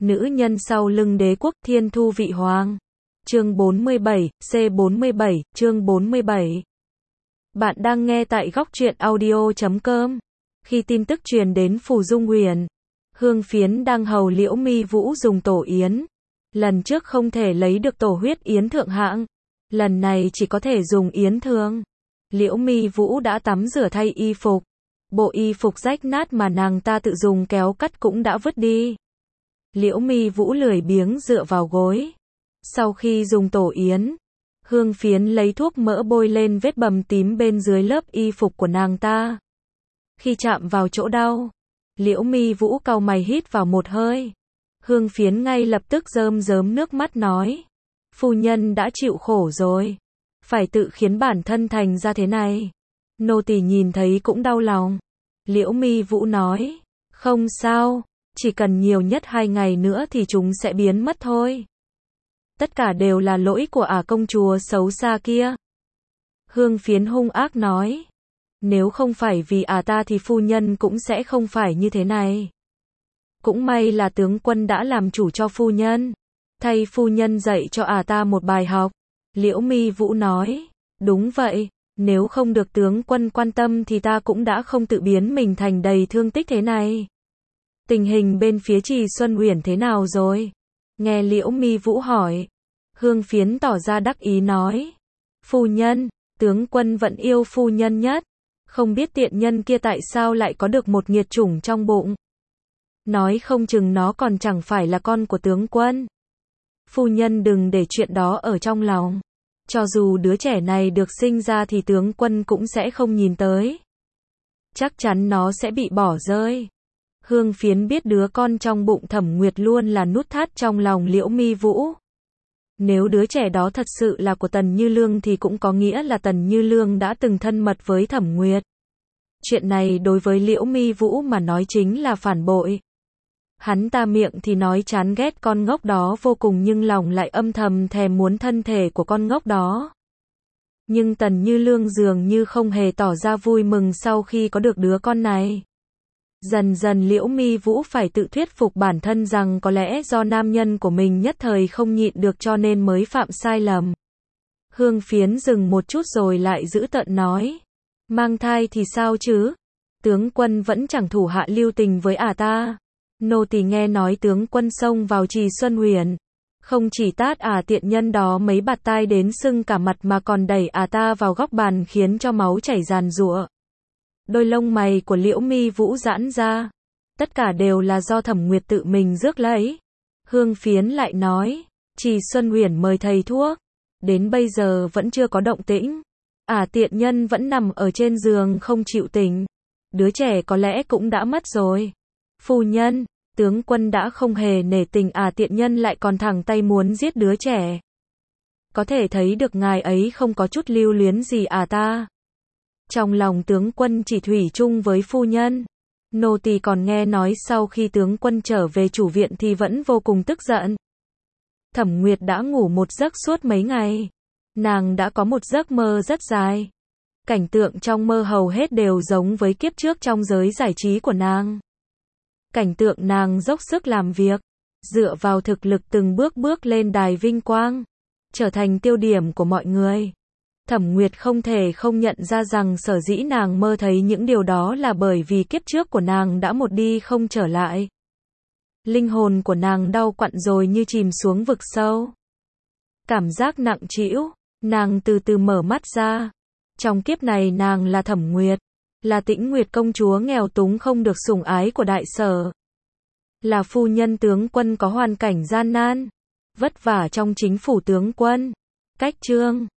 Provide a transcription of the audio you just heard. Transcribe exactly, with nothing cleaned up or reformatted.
Nữ nhân sau lưng đế quốc thiên thu vị hoàng. Chương bốn mươi bảy, C bốn mươi bảy, chương bốn mươi bảy. Bạn đang nghe tại góc truyện audio chấm com. Khi tin tức truyền đến Phù Dung Huyền, Hương Phiến đang hầu Liễu Mi Vũ dùng tổ yến. Lần trước không thể lấy được tổ huyết yến thượng hạng, lần này chỉ có thể dùng yến thường. Liễu Mi Vũ đã tắm rửa thay y phục. Bộ y phục rách nát mà nàng ta tự dùng kéo cắt cũng đã vứt đi. Liễu Mi Vũ lười biếng dựa vào gối. Sau khi dùng tổ yến, Hương Phiến lấy thuốc mỡ bôi lên vết bầm tím bên dưới lớp y phục của nàng ta. Khi chạm vào chỗ đau, Liễu Mi Vũ cau mày hít vào một hơi. Hương Phiến ngay lập tức rơm rớm nước mắt nói: phu nhân đã chịu khổ rồi, phải tự khiến bản thân thành ra thế này. Nô tỳ nhìn thấy cũng đau lòng. Liễu Mi Vũ nói: không sao, chỉ cần nhiều nhất hai ngày nữa thì chúng sẽ biến mất thôi. Tất cả đều là lỗi của ả công chúa xấu xa kia. Hương Phiến hung ác nói: nếu không phải vì ả ta thì phu nhân cũng sẽ không phải như thế này. Cũng may là tướng quân đã làm chủ cho phu nhân, thay phu nhân dạy cho ả ta một bài học. Liễu Mi Vũ nói: đúng vậy, nếu không được tướng quân quan tâm thì ta cũng đã không tự biến mình thành đầy thương tích thế này. Tình hình bên phía Trì Xuân Uyển thế nào rồi? Nghe Liễu Mi Vũ hỏi, Hương Phiến tỏ ra đắc ý nói: phu nhân, tướng quân vẫn yêu phu nhân nhất. Không biết tiện nhân kia tại sao lại có được một nghiệt chủng trong bụng. Nói không chừng nó còn chẳng phải là con của tướng quân. Phu nhân đừng để chuyện đó ở trong lòng. Cho dù đứa trẻ này được sinh ra thì tướng quân cũng sẽ không nhìn tới. Chắc chắn nó sẽ bị bỏ rơi. Hương Phiến biết đứa con trong bụng Thẩm Nguyệt luôn là nút thắt trong lòng Liễu Mi Vũ. Nếu đứa trẻ đó thật sự là của Tần Như Lương thì cũng có nghĩa là Tần Như Lương đã từng thân mật với Thẩm Nguyệt. Chuyện này đối với Liễu Mi Vũ mà nói chính là phản bội. Hắn ta miệng thì nói chán ghét con ngốc đó vô cùng nhưng lòng lại âm thầm thèm muốn thân thể của con ngốc đó. Nhưng Tần Như Lương dường như không hề tỏ ra vui mừng sau khi có được đứa con này. Dần dần Liễu Mi Vũ phải tự thuyết phục bản thân rằng có lẽ do nam nhân của mình nhất thời không nhịn được cho nên mới phạm sai lầm. Hương Phiến dừng một chút rồi lại giữ tợn nói: mang thai thì sao chứ? Tướng quân vẫn chẳng thủ hạ lưu tình với ả ta. Nô tỳ nghe nói tướng quân xông vào Trì Xuân Uyển, không chỉ tát ả tiện nhân đó mấy bạt tai đến sưng cả mặt mà còn đẩy ả ta vào góc bàn khiến cho máu chảy ràn rụa. Đôi lông mày của Liễu Mi Vũ giãn ra. Tất cả đều là do Thẩm Nguyệt tự mình rước lấy. Hương Phiến lại nói: Trì Xuân Uyển mời thầy thuốc, đến bây giờ vẫn chưa có động tĩnh. Ả tiện nhân vẫn nằm ở trên giường không chịu tỉnh. Đứa trẻ có lẽ cũng đã mất rồi. Phu nhân, tướng quân đã không hề nể tình ả tiện nhân lại còn thẳng tay muốn giết đứa trẻ. Có thể thấy được ngài ấy không có chút lưu luyến gì ả ta. Trong lòng tướng quân chỉ thủy chung với phu nhân. Nô tỳ còn nghe nói sau khi tướng quân trở về chủ viện thì vẫn vô cùng tức giận. Thẩm Nguyệt đã ngủ một giấc suốt mấy ngày. Nàng đã có một giấc mơ rất dài. Cảnh tượng trong mơ hầu hết đều giống với kiếp trước trong giới giải trí của nàng. Cảnh tượng nàng dốc sức làm việc, dựa vào thực lực từng bước bước lên đài vinh quang, trở thành tiêu điểm của mọi người. Thẩm Nguyệt không thể không nhận ra rằng sở dĩ nàng mơ thấy những điều đó là bởi vì kiếp trước của nàng đã một đi không trở lại. Linh hồn của nàng đau quặn rồi như chìm xuống vực sâu. Cảm giác nặng trĩu, nàng từ từ mở mắt ra. Trong kiếp này nàng là Thẩm Nguyệt, là Tĩnh Nguyệt công chúa nghèo túng không được sủng ái của đại sở. Là phu nhân tướng quân có hoàn cảnh gian nan, vất vả trong chính phủ tướng quân. Cách chương